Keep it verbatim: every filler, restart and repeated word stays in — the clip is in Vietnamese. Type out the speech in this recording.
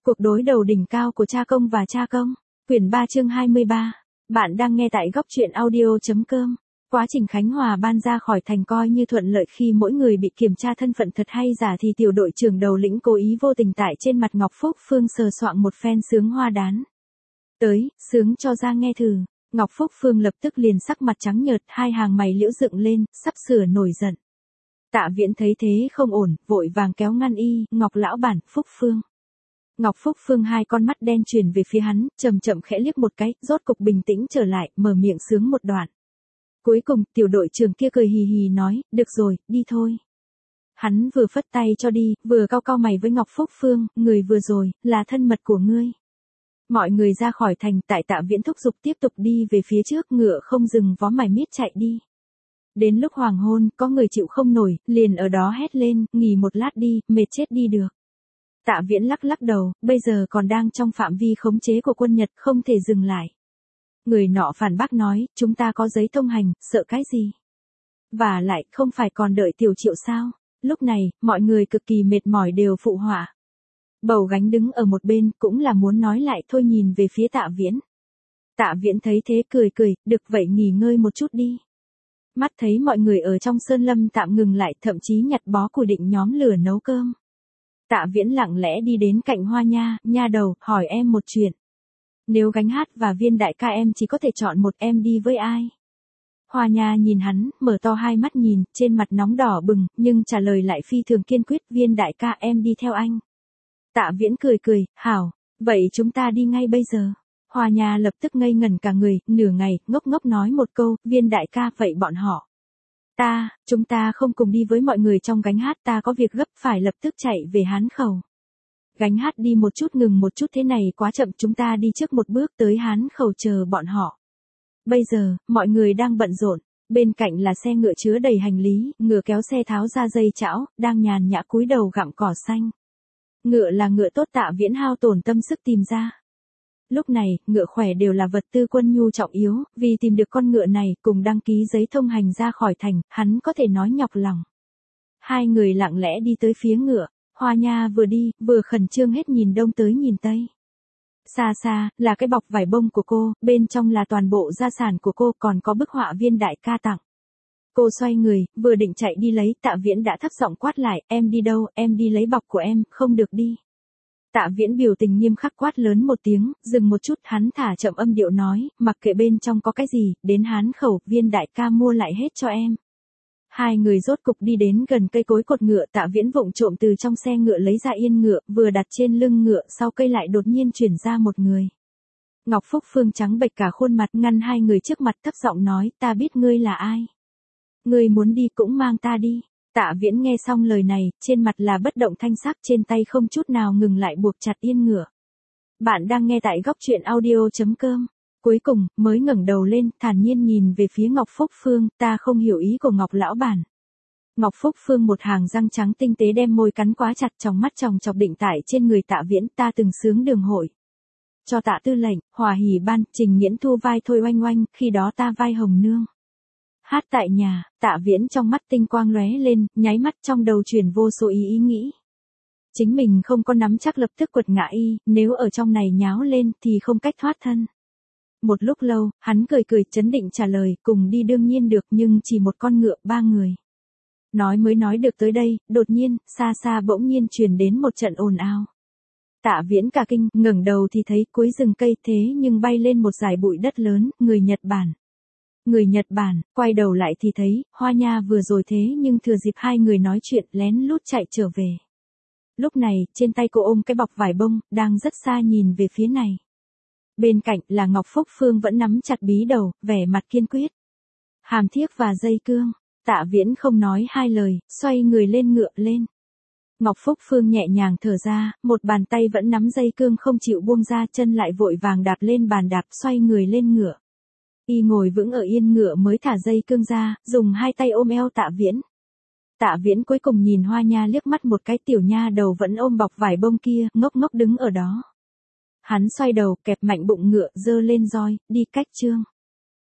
Cuộc đối đầu đỉnh cao của cha công và cha công. Quyển ba chương hai mươi ba. Bạn đang nghe tại góc truyện audio.com. Quá trình Khánh Hòa ban ra khỏi thành coi như thuận lợi khi mỗi người bị kiểm tra thân phận thật hay giả thì tiểu đội trưởng đầu lĩnh cố ý vô tình tại trên mặt Ngọc Phúc Phương sờ soạng một phen sướng hoa đán. Tới, sướng cho ra nghe thử. Ngọc Phúc Phương lập tức liền sắc mặt trắng nhợt, hai hàng mày liễu dựng lên, sắp sửa nổi giận. Tạ Viễn thấy thế không ổn, vội vàng kéo ngăn y, Ngọc lão bản, Phúc Phương. Ngọc Phúc Phương hai con mắt đen chuyển về phía hắn, chậm chậm khẽ liếc một cái, rốt cục bình tĩnh trở lại, mở miệng sướng một đoạn. Cuối cùng, tiểu đội trưởng kia cười hì hì nói, được rồi, đi thôi. Hắn vừa phất tay cho đi, vừa cau cau mày với Ngọc Phúc Phương, người vừa rồi, là thân mật của ngươi. Mọi người ra khỏi thành, tại Tạ Viễn thúc giục tiếp tục đi về phía trước, ngựa không dừng vó mải miết chạy đi. Đến lúc hoàng hôn, có người chịu không nổi, liền ở đó hét lên, nghỉ một lát đi, mệt chết đi được. Tạ Viễn lắc lắc đầu, bây giờ còn đang trong phạm vi khống chế của quân Nhật, không thể dừng lại. Người nọ phản bác nói, chúng ta có giấy thông hành, sợ cái gì? Và lại, không phải còn đợi Tiểu Triệu sao? Lúc này, mọi người cực kỳ mệt mỏi đều phụ họa. Bầu Gánh đứng ở một bên, cũng là muốn nói lại thôi nhìn về phía Tạ Viễn. Tạ Viễn thấy thế cười cười, được vậy nghỉ ngơi một chút đi. Mắt thấy mọi người ở trong sơn lâm tạm ngừng lại, thậm chí nhặt bó củi định nhóm lửa nấu cơm. Tạ Viễn lặng lẽ đi đến cạnh Hoa Nha, nha đầu, hỏi em một chuyện. Nếu Gánh Hát và Viên đại ca em chỉ có thể chọn một, em đi với ai? Hoa Nha nhìn hắn, mở to hai mắt nhìn, trên mặt nóng đỏ bừng, nhưng trả lời lại phi thường kiên quyết, Viên đại ca em đi theo anh. Tạ Viễn cười cười, hảo, vậy chúng ta đi ngay bây giờ. Hoa Nha lập tức ngây ngẩn cả người, nửa ngày, ngốc ngốc nói một câu, Viên đại ca, vậy bọn họ. Ta, chúng ta không cùng đi với mọi người trong Gánh Hát, ta có việc gấp phải lập tức chạy về Hán Khẩu. Gánh Hát đi một chút ngừng một chút, thế này quá chậm, chúng ta đi trước một bước tới Hán Khẩu chờ bọn họ. Bây giờ, mọi người đang bận rộn, bên cạnh là xe ngựa chứa đầy hành lý, ngựa kéo xe tháo ra dây chảo, đang nhàn nhã cúi đầu gặm cỏ xanh. Ngựa là ngựa tốt, Tạ Viễn hao tổn tâm sức tìm ra. Lúc này, ngựa khỏe đều là vật tư quân nhu trọng yếu, vì tìm được con ngựa này, cùng đăng ký giấy thông hành ra khỏi thành, hắn có thể nói nhọc lòng. Hai người lặng lẽ đi tới phía ngựa, Hoa Nha vừa đi, vừa khẩn trương hết nhìn đông tới nhìn tây. Xa xa, là cái bọc vải bông của cô, bên trong là toàn bộ gia sản của cô, còn có bức họa Viên đại ca tặng. Cô xoay người, vừa định chạy đi lấy, Tạ Viễn đã thấp giọng quát lại, em đi đâu, em đi lấy bọc của em, không được đi. Tạ Viễn biểu tình nghiêm khắc quát lớn một tiếng, dừng một chút, hắn thả chậm âm điệu nói, mặc kệ bên trong có cái gì, đến Hán Khẩu, Viên đại ca mua lại hết cho em. Hai người rốt cục đi đến gần cây cối cột ngựa, Tạ Viễn vụng trộm từ trong xe ngựa lấy ra yên ngựa, vừa đặt trên lưng ngựa, sau cây lại đột nhiên chuyển ra một người. Ngọc Phúc Phương trắng bệch cả khuôn mặt, ngăn hai người trước mặt, thấp giọng nói, ta biết ngươi là ai. Ngươi muốn đi cũng mang ta đi. Tạ Viễn nghe xong lời này, trên mặt là bất động thanh sắc, trên tay không chút nào ngừng lại buộc chặt yên ngựa. Bạn đang nghe tại góc truyện audio.com. Cuối cùng, mới ngẩng đầu lên, thản nhiên nhìn về phía Ngọc Phúc Phương, ta không hiểu ý của Ngọc lão bản. Ngọc Phúc Phương một hàng răng trắng tinh tế đem môi cắn quá chặt, trong mắt tròng chọc định tải trên người Tạ Viễn, ta từng sướng đường hội. Cho Tạ tư lệnh, Hòa hỉ ban, Trình Nghiễn Thu vai thôi oanh oanh, khi đó ta vai Hồng Nương. Hát tại nhà, Tạ Viễn trong mắt tinh quang lóe lên, nháy mắt trong đầu chuyển vô số ý ý nghĩ. Chính mình không có nắm chắc lập tức quật ngã y, nếu ở trong này nháo lên thì không cách thoát thân. Một lúc lâu, hắn cười cười chấn định trả lời, cùng đi đương nhiên được, nhưng chỉ một con ngựa, ba người. Nói mới nói được tới đây, đột nhiên, xa xa bỗng nhiên truyền đến một trận ồn ào. Tạ Viễn cả kinh, ngẩng đầu thì thấy cuối rừng cây, thế nhưng bay lên một dải bụi đất lớn, người Nhật Bản. Người Nhật Bản, quay đầu lại thì thấy, Hoa Nha vừa rồi thế nhưng thừa dịp hai người nói chuyện, lén lút chạy trở về. Lúc này, trên tay cô ôm cái bọc vải bông, đang rất xa nhìn về phía này. Bên cạnh là Ngọc Phúc Phương vẫn nắm chặt bí đầu, vẻ mặt kiên quyết. Hàm thiếc và dây cương, Tạ Viễn không nói hai lời, xoay người lên ngựa lên. Ngọc Phúc Phương nhẹ nhàng thở ra, một bàn tay vẫn nắm dây cương không chịu buông ra, chân lại vội vàng đạp lên bàn đạp, xoay người lên ngựa. Y ngồi vững ở yên ngựa mới thả dây cương ra, dùng hai tay ôm eo Tạ Viễn. Tạ Viễn cuối cùng nhìn Hoa Nha liếc mắt một cái, tiểu nha đầu vẫn ôm bọc vải bông kia, ngốc ngốc đứng ở đó. Hắn xoay đầu, kẹp mạnh bụng ngựa, giơ lên roi, đi cách chương.